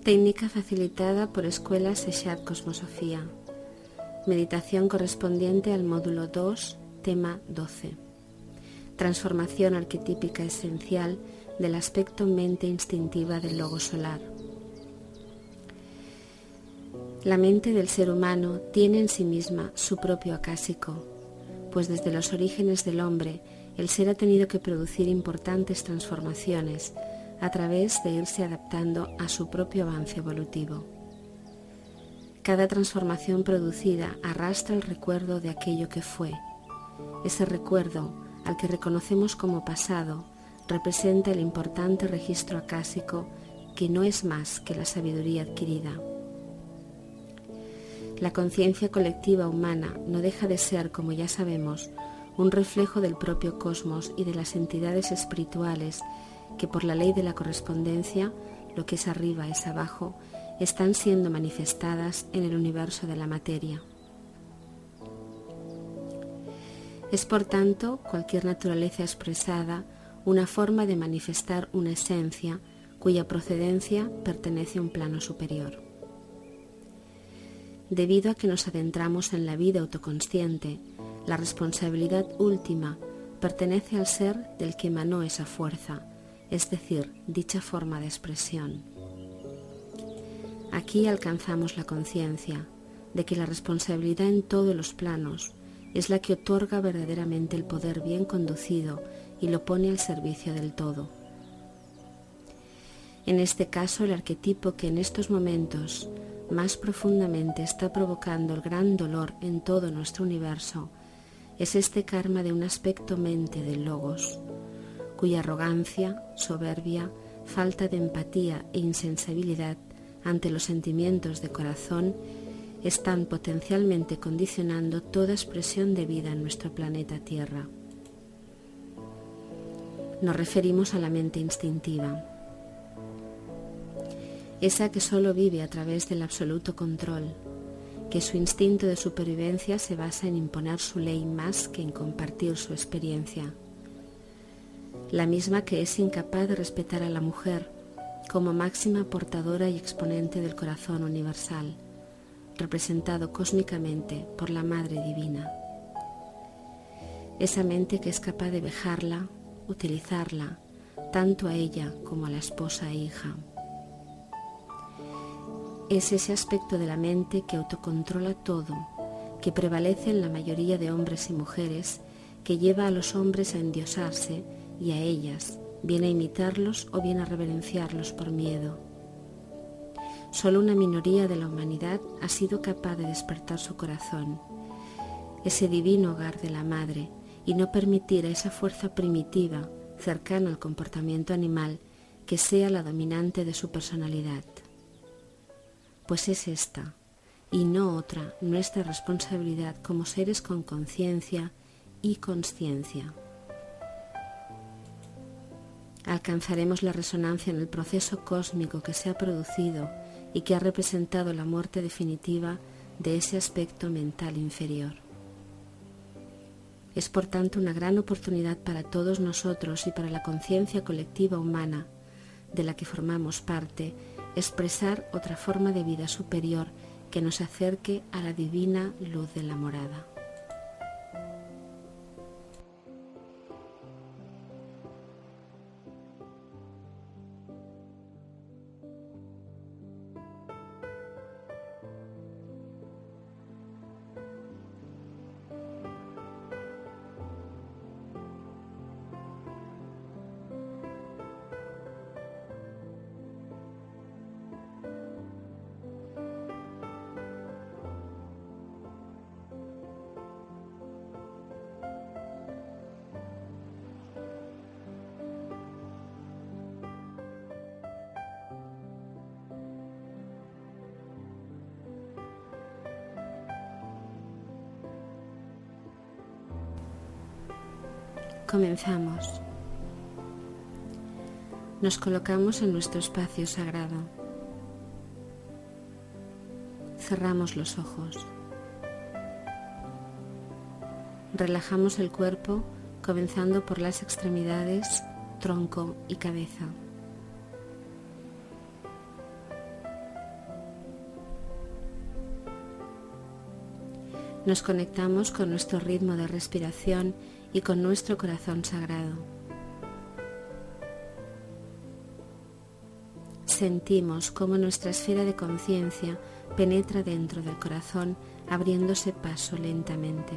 Técnica facilitada por Escuela Sexat Cosmosofía. Meditación correspondiente al módulo 2, tema 12. Transformación arquetípica esencial del aspecto mente instintiva del logo solar. La mente del ser humano tiene en sí misma su propio acásico, pues desde los orígenes del hombre el ser ha tenido que producir importantes transformaciones a través de irse adaptando a su propio avance evolutivo. Cada transformación producida arrastra el recuerdo de aquello que fue. Ese recuerdo, al que reconocemos como pasado, representa el importante registro acásico que no es más que la sabiduría adquirida. La conciencia colectiva humana no deja de ser, como ya sabemos, un reflejo del propio cosmos y de las entidades espirituales que por la ley de la correspondencia, lo que es arriba es abajo, están siendo manifestadas en el universo de la materia. Es por tanto cualquier naturaleza expresada una forma de manifestar una esencia cuya procedencia pertenece a un plano superior. Debido a que nos adentramos en la vida autoconsciente, la responsabilidad última pertenece al ser del que emanó esa fuerza, es decir, dicha forma de expresión. Aquí alcanzamos la conciencia de que la responsabilidad en todos los planos es la que otorga verdaderamente el poder bien conducido y lo pone al servicio del todo. En este caso, el arquetipo que en estos momentos más profundamente está provocando el gran dolor en todo nuestro universo es este karma de un aspecto mente del logos, cuya arrogancia, soberbia, falta de empatía e insensibilidad ante los sentimientos de corazón están potencialmente condicionando toda expresión de vida en nuestro planeta Tierra. Nos referimos a la mente instintiva, esa que solo vive a través del absoluto control, que su instinto de supervivencia se basa en imponer su ley más que en compartir su experiencia. La misma que es incapaz de respetar a la mujer como máxima portadora y exponente del corazón universal, representado cósmicamente por la Madre Divina. Esa mente que es capaz de vejarla, utilizarla, tanto a ella como a la esposa e hija. Es ese aspecto de la mente que autocontrola todo, que prevalece en la mayoría de hombres y mujeres, que lleva a los hombres a endiosarse y a ellas, bien a imitarlos o bien a reverenciarlos por miedo. Solo una minoría de la humanidad ha sido capaz de despertar su corazón, ese divino hogar de la Madre, y no permitir a esa fuerza primitiva, cercana al comportamiento animal, que sea la dominante de su personalidad. Pues es esta, y no otra, nuestra responsabilidad como seres con conciencia y consciencia. Alcanzaremos la resonancia en el proceso cósmico que se ha producido y que ha representado la muerte definitiva de ese aspecto mental inferior. Es por tanto una gran oportunidad para todos nosotros y para la conciencia colectiva humana, de la que formamos parte, expresar otra forma de vida superior que nos acerque a la divina luz de la morada. Comenzamos. Nos colocamos en nuestro espacio sagrado. Cerramos los ojos. Relajamos el cuerpo, comenzando por las extremidades, tronco y cabeza. Nos conectamos con nuestro ritmo de respiración y con nuestro corazón sagrado. Sentimos cómo nuestra esfera de conciencia penetra dentro del corazón, abriéndose paso lentamente.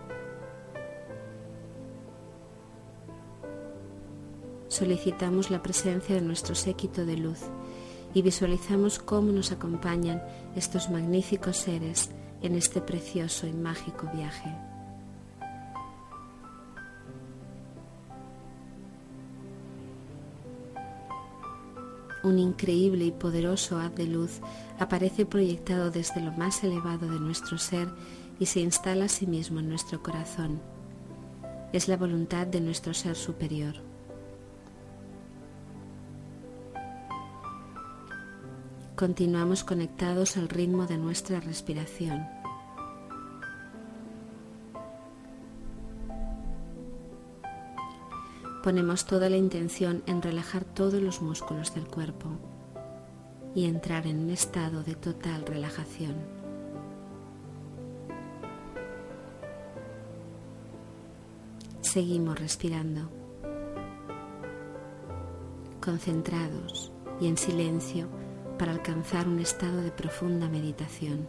Solicitamos la presencia de nuestro séquito de luz y visualizamos cómo nos acompañan estos magníficos seres en este precioso y mágico viaje. Un increíble y poderoso haz de luz aparece proyectado desde lo más elevado de nuestro ser y se instala a sí mismo en nuestro corazón. Es la voluntad de nuestro ser superior. Continuamos conectados al ritmo de nuestra respiración. Ponemos toda la intención en relajar todos los músculos del cuerpo y entrar en un estado de total relajación. Seguimos respirando, concentrados y en silencio para alcanzar un estado de profunda meditación.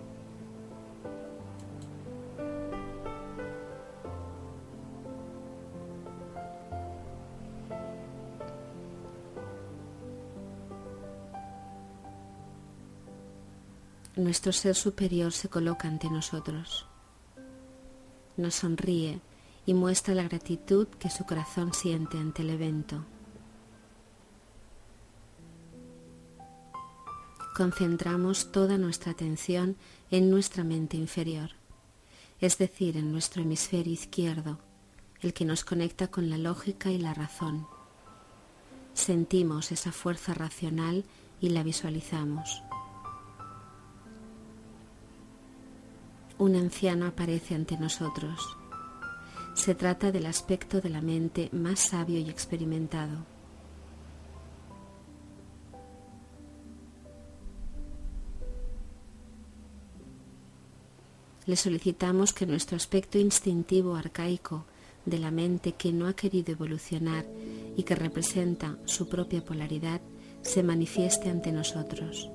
Nuestro ser superior se coloca ante nosotros. Nos sonríe y muestra la gratitud que su corazón siente ante el evento. Concentramos toda nuestra atención en nuestra mente inferior, es decir, en nuestro hemisferio izquierdo, el que nos conecta con la lógica y la razón. Sentimos esa fuerza racional y la visualizamos. Un anciano aparece ante nosotros. Se trata del aspecto de la mente más sabio y experimentado. Le solicitamos que nuestro aspecto instintivo arcaico de la mente que no ha querido evolucionar y que representa su propia polaridad se manifieste ante nosotros.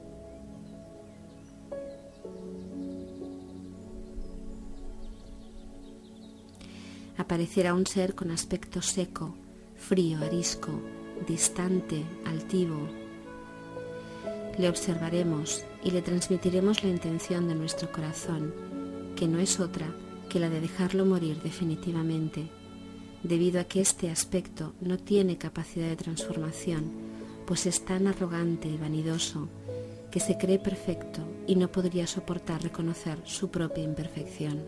Aparecerá un ser con aspecto seco, frío, arisco, distante, altivo. Le observaremos y le transmitiremos la intención de nuestro corazón, que no es otra que la de dejarlo morir definitivamente, debido a que este aspecto no tiene capacidad de transformación, pues es tan arrogante y vanidoso que se cree perfecto y no podría soportar reconocer su propia imperfección.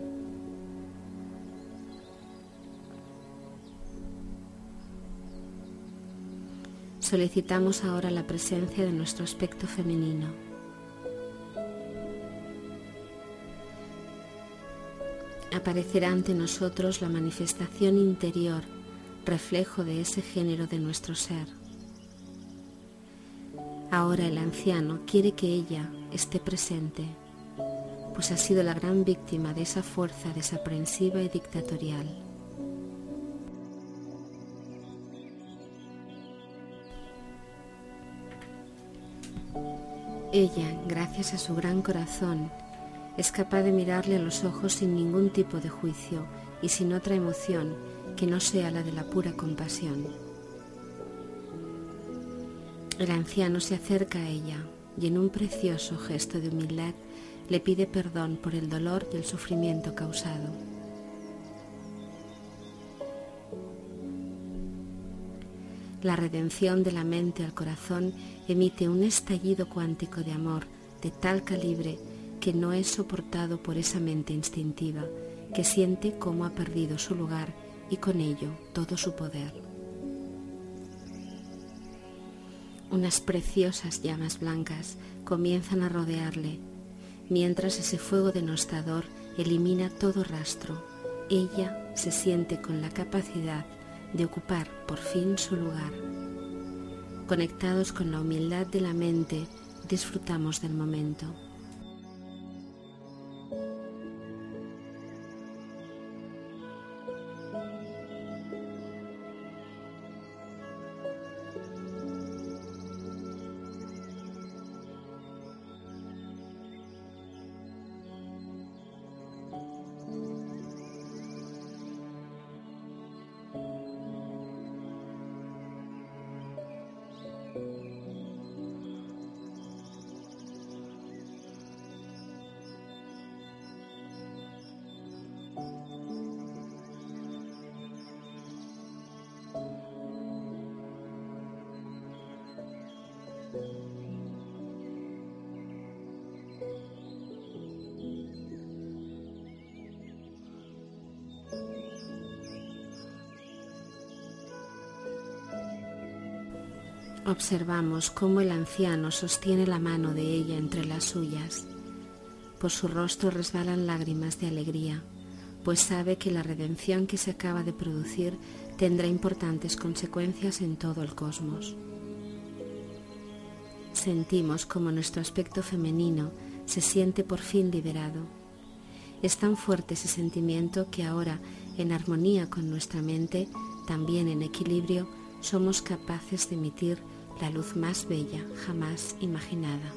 Solicitamos ahora la presencia de nuestro aspecto femenino. Aparecerá ante nosotros la manifestación interior, reflejo de ese género de nuestro ser. Ahora el anciano quiere que ella esté presente, pues ha sido la gran víctima de esa fuerza desaprensiva y dictatorial. Ella, gracias a su gran corazón, es capaz de mirarle a los ojos sin ningún tipo de juicio y sin otra emoción que no sea la de la pura compasión. El anciano se acerca a ella y en un precioso gesto de humildad le pide perdón por el dolor y el sufrimiento causado. La redención de la mente al corazón emite un estallido cuántico de amor de tal calibre que no es soportado por esa mente instintiva, que siente cómo ha perdido su lugar y con ello todo su poder. Unas preciosas llamas blancas comienzan a rodearle, mientras ese fuego denostador elimina todo rastro. Ella se siente con la capacidad de ocupar por fin su lugar. Conectados con la humildad de la mente, disfrutamos del momento. Observamos cómo el anciano sostiene la mano de ella entre las suyas. Por su rostro resbalan lágrimas de alegría, pues sabe que la redención que se acaba de producir tendrá importantes consecuencias en todo el cosmos. Sentimos como nuestro aspecto femenino se siente por fin liberado. Es tan fuerte ese sentimiento que ahora, en armonía con nuestra mente, también en equilibrio, somos capaces de emitir la luz más bella jamás imaginada.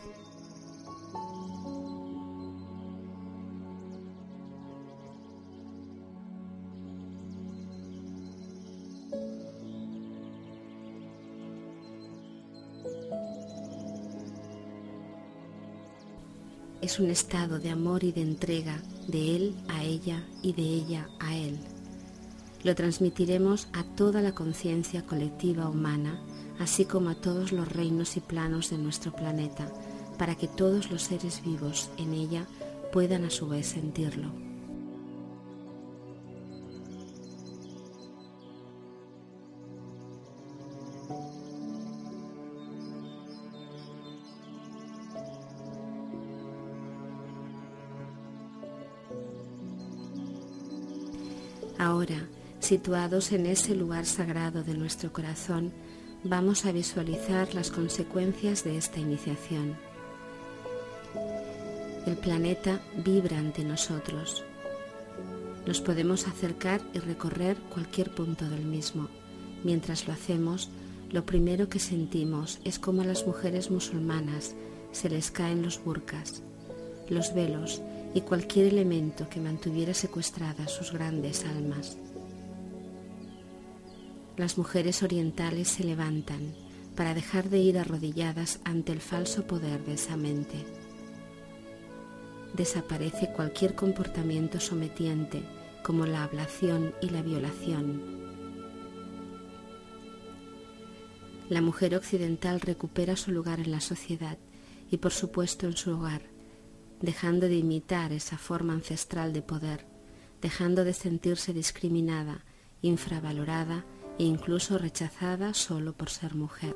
Es un estado de amor y de entrega de él a ella y de ella a él. Lo transmitiremos a toda la conciencia colectiva humana, así como a todos los reinos y planos de nuestro planeta, para que todos los seres vivos en ella puedan a su vez sentirlo. Ahora, situados en ese lugar sagrado de nuestro corazón, vamos a visualizar las consecuencias de esta iniciación. El planeta vibra ante nosotros. Nos podemos acercar y recorrer cualquier punto del mismo. Mientras lo hacemos, lo primero que sentimos es cómo a las mujeres musulmanas se les caen los burkas, los velos y cualquier elemento que mantuviera secuestradas sus grandes almas. Las mujeres orientales se levantan para dejar de ir arrodilladas ante el falso poder de esa mente. Desaparece cualquier comportamiento sometiente como la ablación y la violación. La mujer occidental recupera su lugar en la sociedad y por supuesto en su hogar, dejando de imitar esa forma ancestral de poder, dejando de sentirse discriminada, infravalorada e incluso rechazada solo por ser mujer.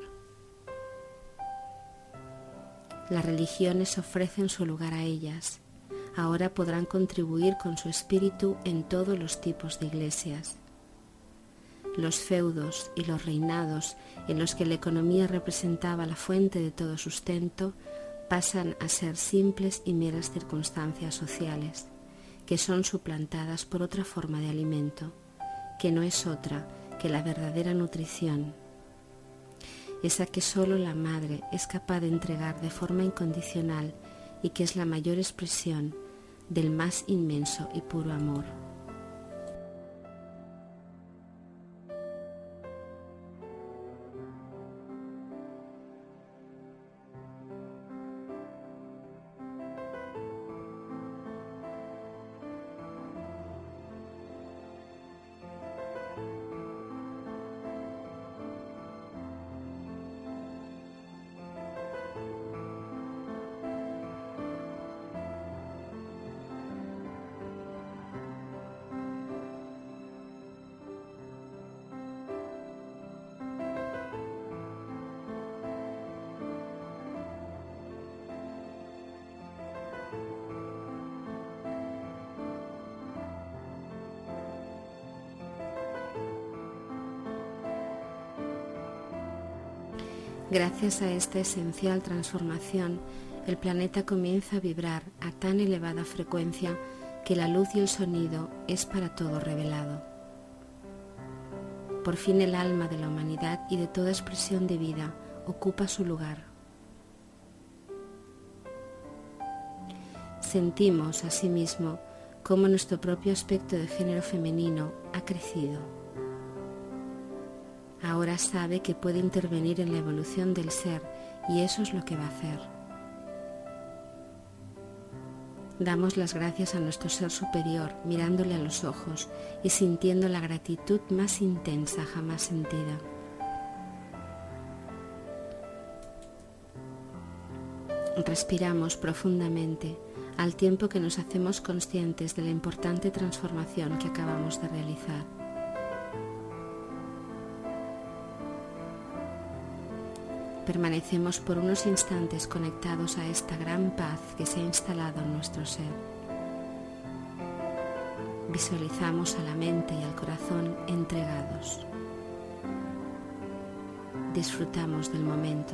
Las religiones ofrecen su lugar a ellas. Ahora podrán contribuir con su espíritu en todos los tipos de iglesias. Los feudos y los reinados en los que la economía representaba la fuente de todo sustento pasan a ser simples y meras circunstancias sociales, que son suplantadas por otra forma de alimento, que no es otra que la verdadera nutrición, esa que solo la madre es capaz de entregar de forma incondicional y que es la mayor expresión del más inmenso y puro amor. Gracias a esta esencial transformación, el planeta comienza a vibrar a tan elevada frecuencia que la luz y el sonido es para todo revelado. Por fin el alma de la humanidad y de toda expresión de vida ocupa su lugar. Sentimos asimismo cómo nuestro propio aspecto de género femenino ha crecido. Ahora sabe que puede intervenir en la evolución del ser y eso es lo que va a hacer. Damos las gracias a nuestro ser superior mirándole a los ojos y sintiendo la gratitud más intensa jamás sentida. Respiramos profundamente al tiempo que nos hacemos conscientes de la importante transformación que acabamos de realizar. Permanecemos por unos instantes conectados a esta gran paz que se ha instalado en nuestro ser. Visualizamos a la mente y al corazón entregados. Disfrutamos del momento.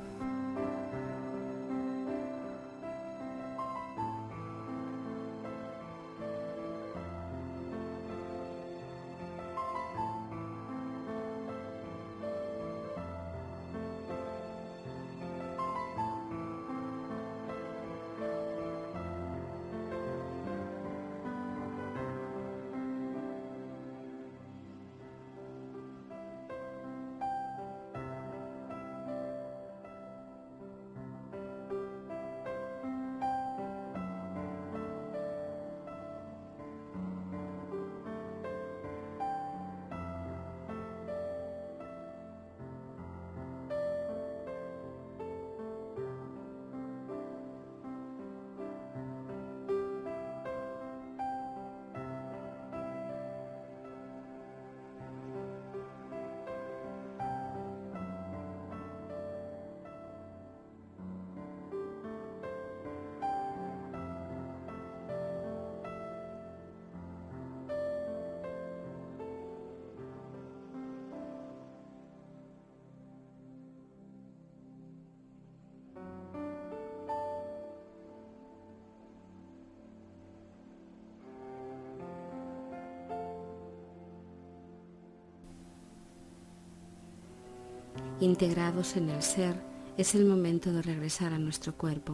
Integrados en el ser, es el momento de regresar a nuestro cuerpo.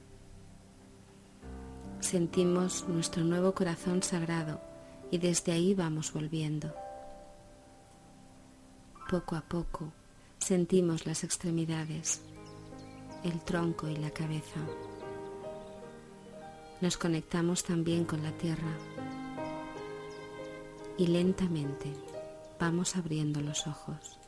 Sentimos nuestro nuevo corazón sagrado y desde ahí vamos volviendo. Poco a poco sentimos las extremidades, el tronco y la cabeza. Nos conectamos también con la tierra y lentamente vamos abriendo los ojos.